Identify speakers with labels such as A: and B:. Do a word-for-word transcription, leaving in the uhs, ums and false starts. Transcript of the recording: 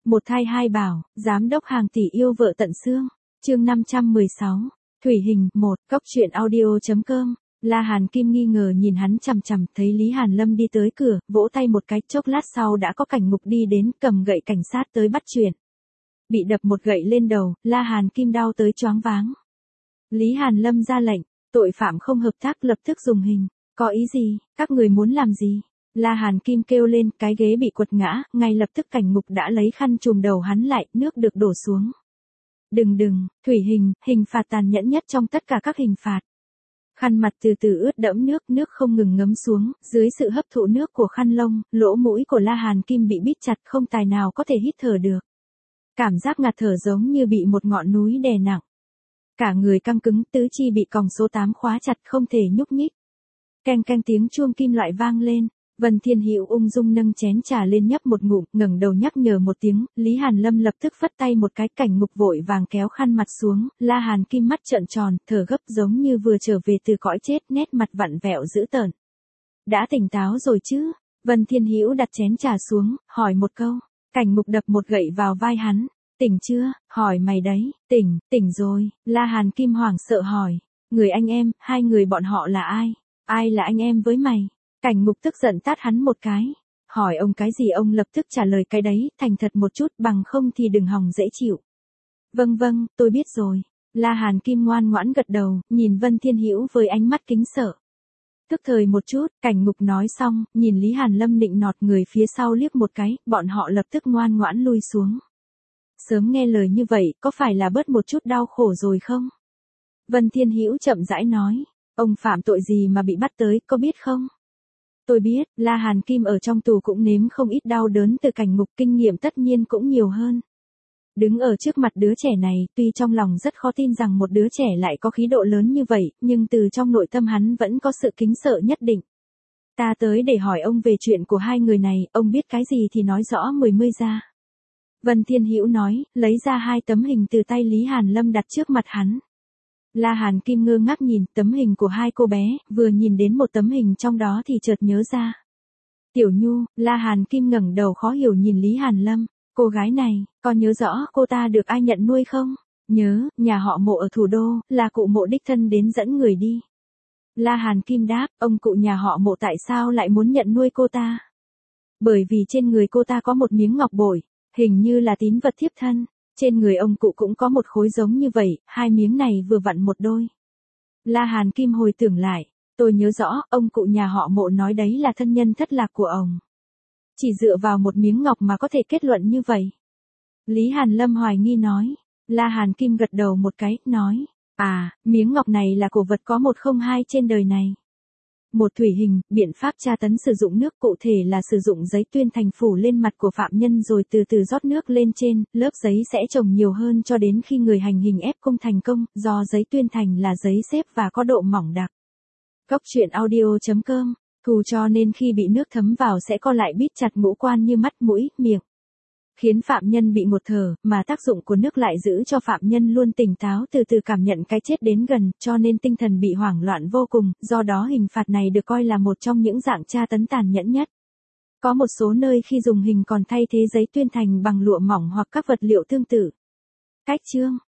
A: Một thai hai bảo, giám đốc hàng tỷ yêu vợ tận xương. Chương năm trăm mười sáu. Thủy hình, một, cốc truyện audio.com. La Hàn Kim nghi ngờ nhìn hắn chằm chằm, thấy Lý Hàn Lâm đi tới cửa, vỗ tay một cái, chốc lát sau đã có Cảnh Ngục đi đến, cầm gậy cảnh sát tới bắt chuyện. Bị đập một gậy lên đầu, La Hàn Kim đau tới choáng váng. Lý Hàn Lâm ra lệnh, tội phạm không hợp tác lập tức dùng hình. Có ý gì, các người muốn làm gì? La Hàn Kim kêu lên, cái ghế bị quật ngã, ngay lập tức Cảnh Ngục đã lấy khăn trùm đầu hắn lại, nước được đổ xuống. Đừng đừng, thủy hình, hình phạt tàn nhẫn nhất trong tất cả các hình phạt. Khăn mặt từ từ ướt đẫm nước, nước không ngừng ngấm xuống, dưới sự hấp thụ nước của khăn lông, lỗ mũi của La Hàn Kim bị bít chặt không tài nào có thể hít thở được. Cảm giác ngạt thở giống như bị một ngọn núi đè nặng. Cả người căng cứng, tứ chi bị còng số tám khóa chặt không thể nhúc nhích. Keng keng tiếng chuông kim loại vang lên. Vân Thiên Hữu ung dung nâng chén trà lên nhấp một ngụm, ngẩng đầu nhắc nhở một tiếng, Lý Hàn Lâm lập tức phất tay một cái, Cảnh Ngục vội vàng kéo khăn mặt xuống, La Hàn Kim mắt trợn tròn, thở gấp giống như vừa trở về từ cõi chết, nét mặt vặn vẹo dữ tợn. Đã tỉnh táo rồi chứ? Vân Thiên Hữu đặt chén trà xuống, hỏi một câu. Cảnh Ngục đập một gậy vào vai hắn. Tỉnh chưa? Hỏi mày đấy. Tỉnh, tỉnh rồi. La Hàn Kim hoảng sợ hỏi. Người anh em, hai người bọn họ là ai? Ai là anh em với mày? Cảnh Ngục tức giận tát hắn một cái. Hỏi ông cái gì ông lập tức trả lời cái đấy, thành thật một chút, bằng không thì đừng hòng dễ chịu. Vâng vâng, tôi biết rồi. La Hàn Kim ngoan ngoãn gật đầu, nhìn Vân Thiên Hữu với ánh mắt kính sợ. Tức thời một chút, Cảnh Ngục nói xong, nhìn Lý Hàn Lâm nịnh nọt, người phía sau liếc một cái, bọn họ lập tức ngoan ngoãn lui xuống. Sớm nghe lời như vậy, có phải là bớt một chút đau khổ rồi không? Vân Thiên Hữu chậm rãi nói, ông phạm tội gì mà bị bắt tới, có biết không? Tôi biết, La Hàn Kim ở trong tù cũng nếm không ít đau đớn từ Cảnh Ngục, kinh nghiệm tất nhiên cũng nhiều hơn. Đứng ở trước mặt đứa trẻ này, tuy trong lòng rất khó tin rằng một đứa trẻ lại có khí độ lớn như vậy, nhưng từ trong nội tâm hắn vẫn có sự kính sợ nhất định. Ta tới để hỏi ông về chuyện của hai người này, ông biết cái gì thì nói rõ mười mươi ra. Vân Thiên Hữu nói, lấy ra hai tấm hình từ tay Lý Hàn Lâm đặt trước mặt hắn. La Hàn Kim ngơ ngác nhìn tấm hình của hai cô bé, vừa nhìn đến một tấm hình trong đó thì chợt nhớ ra. Tiểu Nhu, La Hàn Kim ngẩng đầu khó hiểu nhìn Lý Hàn Lâm, cô gái này, có nhớ rõ cô ta được ai nhận nuôi không? Nhớ, nhà họ Mộ ở thủ đô, là cụ Mộ đích thân đến dẫn người đi. La Hàn Kim đáp, ông cụ nhà họ Mộ tại sao lại muốn nhận nuôi cô ta? Bởi vì trên người cô ta có một miếng ngọc bội, hình như là tín vật thiếp thân. Trên người ông cụ cũng có một khối giống như vậy, hai miếng này vừa vặn một đôi. La Hàn Kim hồi tưởng lại, tôi nhớ rõ, ông cụ nhà họ Mộ nói đấy là thân nhân thất lạc của ông. Chỉ dựa vào một miếng ngọc mà có thể kết luận như vậy. Lý Hàn Lâm hoài nghi nói. La Hàn Kim gật đầu một cái, nói, à, miếng ngọc này là cổ vật có một không hai trên đời này. Một thủy hình, biện pháp tra tấn sử dụng nước cụ thể là sử dụng giấy tuyên thành phủ lên mặt của phạm nhân rồi từ từ rót nước lên trên, lớp giấy sẽ trồng nhiều hơn cho đến khi người hành hình ép cung thành công, do giấy tuyên thành là giấy xếp và có độ mỏng đặc. Cốc truyện audio.com, thù cho nên khi bị nước thấm vào sẽ co lại bít chặt ngũ quan như mắt, mũi, miệng. Khiến phạm nhân bị ngột thở, mà tác dụng của nước lại giữ cho phạm nhân luôn tỉnh táo từ từ cảm nhận cái chết đến gần, cho nên tinh thần bị hoảng loạn vô cùng, do đó hình phạt này được coi là một trong những dạng tra tấn tàn nhẫn nhất. Có một số nơi khi dùng hình còn thay thế giấy tuyên thành bằng lụa mỏng hoặc các vật liệu tương tự. Cách chương